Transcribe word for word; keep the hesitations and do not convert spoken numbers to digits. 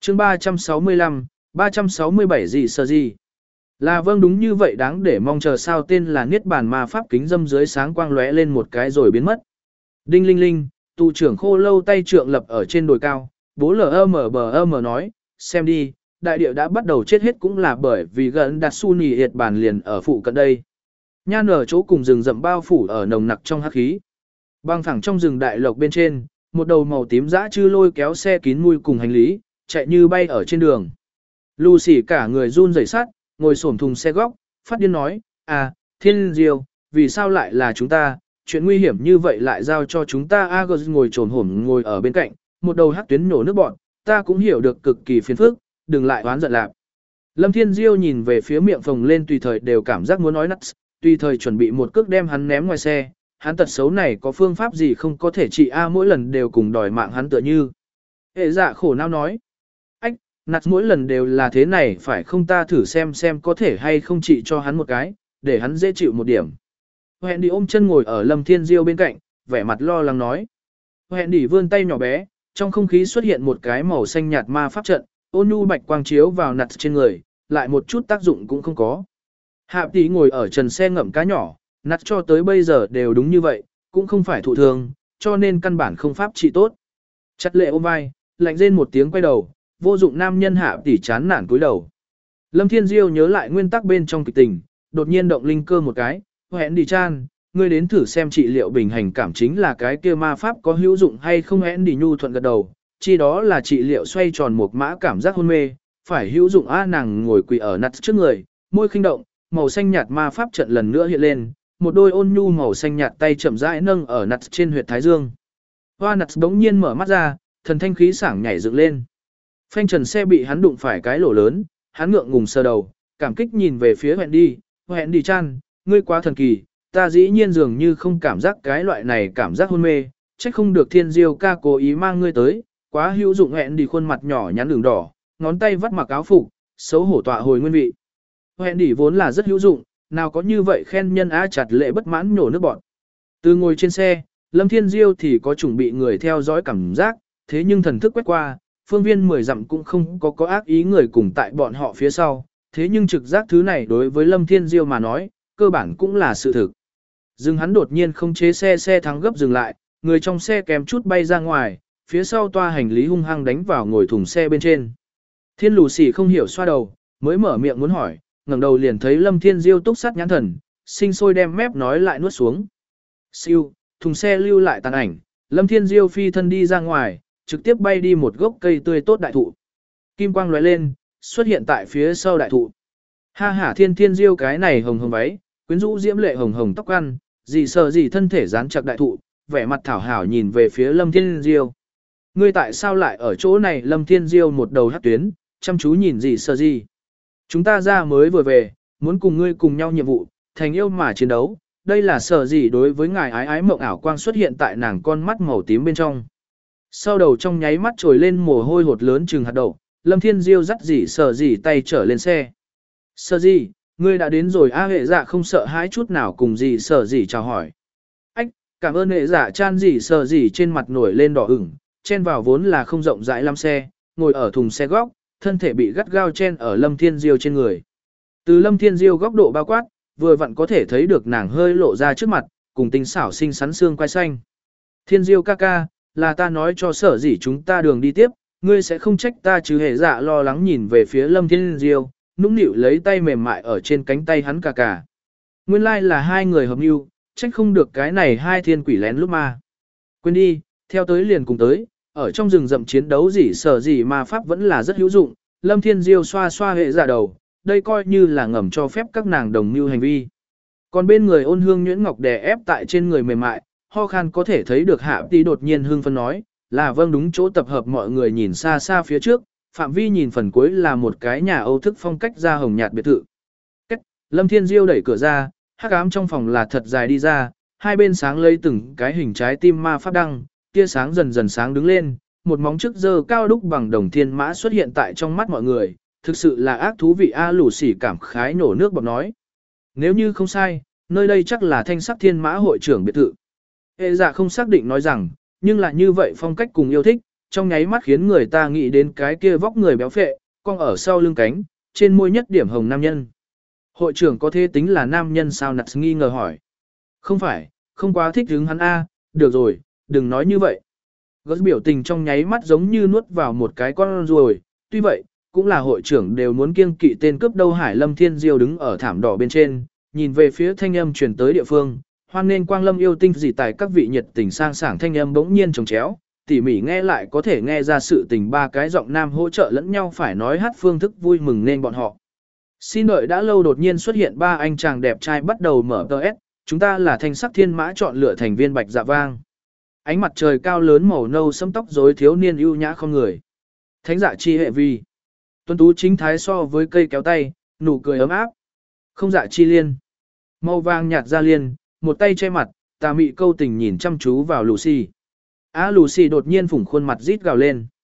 chương ba trăm sáu mươi lăm, ba trăm sáu mươi bảy gì sờ gì. Là vâng đúng như vậy đáng để mong chờ sao tên là Niết Bàn Ma Pháp kính dâm dưới sáng quang lóe lên một cái rồi biến mất. Đinh linh linh, tù trưởng khô lâu tay trượng lập ở trên đồi cao, bố lờ mờ bờ mờ nói, xem đi, đại địa đã bắt đầu chết hết cũng là bởi vì gần đặt su nì hiệt bàn liền ở phụ cận đây. Nhan ở chỗ cùng rừng rậm bao phủ ở nồng nặc trong hắc khí. Băng thẳng trong rừng đại lộc bên trên, một đầu màu tím dã chư lôi kéo xe kín mui cùng hành lý, chạy như bay ở trên đường. Lucy cả người run rẩy sát, ngồi xổm thùng xe góc, phát điên nói, à, Thiên Diêu, vì sao lại là chúng ta, chuyện nguy hiểm như vậy lại giao cho chúng ta. Agos ngồi trồn hổm ngồi ở bên cạnh, một đầu hắc tuyến nổ nước bọn, ta cũng hiểu được cực kỳ phiền phức, đừng lại oán giận lạp. Lâm Thiên Diêu nhìn về phía miệng phồng lên tùy thời đều cảm giác muốn nói nắt, tùy thời chuẩn bị một cước đem hắn ném ngoài xe, hắn tật xấu này có phương pháp gì không có thể trị a mỗi lần đều cùng đòi mạng hắn tựa như. Hệ dạ khổ não nói, ách, nắt mỗi lần đều là thế này phải không, ta thử xem xem có thể hay không trị cho hắn một cái, để hắn dễ chịu một điểm. Hẹn đi ôm chân ngồi ở Lâm Thiên Diêu bên cạnh, vẻ mặt lo lắng nói. Hẹn đi vươn tay nhỏ bé, trong không khí xuất hiện một cái màu xanh nhạt ma pháp trận, ôn nhu bạch quang chiếu vào nặt trên người, lại một chút tác dụng cũng không có. Hạ tí ngồi ở trần xe ngậm cá nhỏ, nặt cho tới bây giờ đều đúng như vậy, cũng không phải thụ thương, cho nên căn bản không pháp trị tốt. Chặt lệ ôm vai, lạnh rên một tiếng quay đầu, vô dụng nam nhân hạ tỷ chán nản cúi đầu. Lâm Thiên Diêu nhớ lại nguyên tắc bên trong kịch tình, đột nhiên động linh cơ một cái, hẹn đi chan, ngươi đến thử xem trị liệu bình hành cảm chính là cái kia ma pháp có hữu dụng hay không. Hẹn đi nhu thuận gật đầu, chi đó là trị liệu xoay tròn một mã cảm giác hôn mê, phải hữu dụng a. Nàng ngồi quỳ ở nặt trước người, môi khinh động, màu xanh nhạt ma pháp trận lần nữa hiện lên, một đôi ôn nhu màu xanh nhạt tay chậm rãi nâng ở nặt trên huyệt thái dương. Hoa nặt đống nhiên mở mắt ra, thần thanh khí sảng nhảy dựng lên. Phanh trần xe bị hắn đụng phải cái lỗ lớn, hắn ngượng ngùng sờ đầu, cảm kích nhìn về phía hẹn đi, hẹn đi chan, ngươi quá thần kỳ, ta dĩ nhiên dường như không cảm giác cái loại này cảm giác hôn mê, trách không được Thiên Diêu ca cố ý mang ngươi tới, quá hữu dụng. Hẹn đi khuôn mặt nhỏ nhắn đường đỏ, ngón tay vắt mặc áo phục, xấu hổ tọa hồi nguyên vị. Hẹn đi vốn là rất hữu dụng, nào có như vậy khen nhân á. Chặt lệ bất mãn nhổ nước bọt. Từ ngồi trên xe, Lâm Thiên Diêu thì có chuẩn bị người theo dõi cảm giác, thế nhưng thần thức quét qua, phương viên mười dặm cũng không có có ác ý người cùng tại bọn họ phía sau, thế nhưng trực giác thứ này đối với Lâm Thiên Diêu mà nói, cơ bản cũng là sự thực. Dừng hắn đột nhiên không chế xe xe thắng gấp dừng lại, người trong xe kém chút bay ra ngoài, phía sau toa hành lý hung hăng đánh vào ngồi thùng xe bên trên. Thiên lù xỉ không hiểu xoa đầu, mới mở miệng muốn hỏi, ngẩng đầu liền thấy Lâm Thiên Diêu túc sắt nhãn thần, sinh sôi đem mép nói lại nuốt xuống. Siêu, thùng xe lưu lại tàn ảnh, Lâm Thiên Diêu phi thân đi ra ngoài, trực tiếp bay đi một gốc cây tươi tốt đại thụ. Kim quang lóe lên, xuất hiện tại phía sau đại thụ. Ha ha, Thiên Thiên Diêu cái này hồng hồng váy, quyến rũ diễm lệ hồng hồng tóc ăn, gì sợ gì thân thể dán chặt đại thụ, vẻ mặt thảo hảo nhìn về phía Lâm Thiên Diêu. Ngươi tại sao lại ở chỗ này? Lâm Thiên Diêu một đầu hất tuyến, chăm chú nhìn gì sợ gì. Chúng ta ra mới vừa về, muốn cùng ngươi cùng nhau nhiệm vụ, thành yêu mà chiến đấu. Đây là sợ gì đối với ngài ái ái mộng ảo quang xuất hiện tại nàng con mắt màu tím bên trong. Sau đầu trong nháy mắt trồi lên mồ hôi hột lớn chừng hạt đậu, Lâm Thiên Diêu dắt dì sợ dì tay trở lên xe. Sợ gì, ngươi đã đến rồi a. Hệ dạ không sợ hãi chút nào cùng dì sợ dì chào hỏi. Ách, cảm ơn hệ dạ chan. Dì sợ dì trên mặt nổi lên đỏ ửng, chen vào vốn là không rộng rãi lắm xe, ngồi ở thùng xe góc, thân thể bị gắt gao chen ở Lâm Thiên Diêu trên người. Từ Lâm Thiên Diêu góc độ bao quát, vừa vặn có thể thấy được nàng hơi lộ ra trước mặt, cùng tinh xảo xinh xắn xương quai xanh. Thiên Diêu ca ca, là ta nói cho sở dĩ chúng ta đường đi tiếp, ngươi sẽ không trách ta chứ. Hệ dạ lo lắng nhìn về phía Lâm Thiên Diêu, nũng nịu lấy tay mềm mại ở trên cánh tay hắn cà cà. Nguyên lai like là hai người hợp mưu, trách không được cái này hai thiên quỷ lén lúc ma. Quên đi, theo tới liền cùng tới, ở trong rừng rậm chiến đấu gì sở gì ma pháp vẫn là rất hữu dụng. Lâm Thiên Diêu xoa xoa hệ dạ đầu, đây coi như là ngầm cho phép các nàng đồng mưu hành vi. Còn bên người Ôn Hương nhuyễn ngọc đè ép tại trên người mềm mại, ho khan có thể thấy được Hạ Tí đột nhiên hưng phấn nói, là vâng đúng chỗ tập hợp. Mọi người nhìn xa xa phía trước, phạm vi nhìn phần cuối là một cái nhà Âu thức phong cách da hồng nhạt biệt thự. Cách, Lâm Thiên Diêu đẩy cửa ra, hắc ám trong phòng là thật dài đi ra, hai bên sáng lấy từng cái hình trái tim ma pháp đăng, tia sáng dần dần sáng đứng lên, một móng trước dơ cao đúc bằng đồng thiên mã xuất hiện tại trong mắt mọi người, thực sự là ác thú vị a. Lù xỉ cảm khái nổ nước bọt nói. Nếu như không sai, nơi đây chắc là thanh sắc thiên mã hội trưởng biệt thự. Hệ dạ không xác định nói rằng, nhưng là như vậy phong cách cùng yêu thích, trong nháy mắt khiến người ta nghĩ đến cái kia vóc người béo phệ, cong ở sau lưng cánh, trên môi nhất điểm hồng nam nhân. Hội trưởng có thế tính là nam nhân sao? Nặt nghi ngờ hỏi. Không phải, không quá thích hứng hắn a, được rồi, đừng nói như vậy. Gớt biểu tình trong nháy mắt giống như nuốt vào một cái con ruồi, tuy vậy, cũng là hội trưởng đều muốn kiêng kỵ tên cướp đâu. Hải Lâm Thiên Diêu đứng ở thảm đỏ bên trên, nhìn về phía thanh âm truyền tới địa phương, hoan nên Quang Lâm yêu tinh dị tài các vị nhiệt tình sang sảng thanh âm bỗng nhiên trồng chéo, tỉ mỉ nghe lại có thể nghe ra sự tình ba cái giọng nam hỗ trợ lẫn nhau phải nói hát phương thức vui mừng nên bọn họ. Xin đợi đã lâu đột nhiên xuất hiện ba anh chàng đẹp trai bắt đầu mở tờ S, chúng ta là thanh sắc thiên mã chọn lựa thành viên bạch dạ vang. Ánh mặt trời cao lớn màu nâu sẫm tóc rối thiếu niên ưu nhã không người. Thánh dạ chi hệ vi. Tuấn tú chính thái so với cây kéo tay, nụ cười ấm áp. Không dạ chi liên. Màu vàng nhạt da liên, một tay che mặt, tà mị câu tình nhìn chăm chú vào Lucy. Á Lucy đột nhiên phủng khuôn mặt rít gào lên.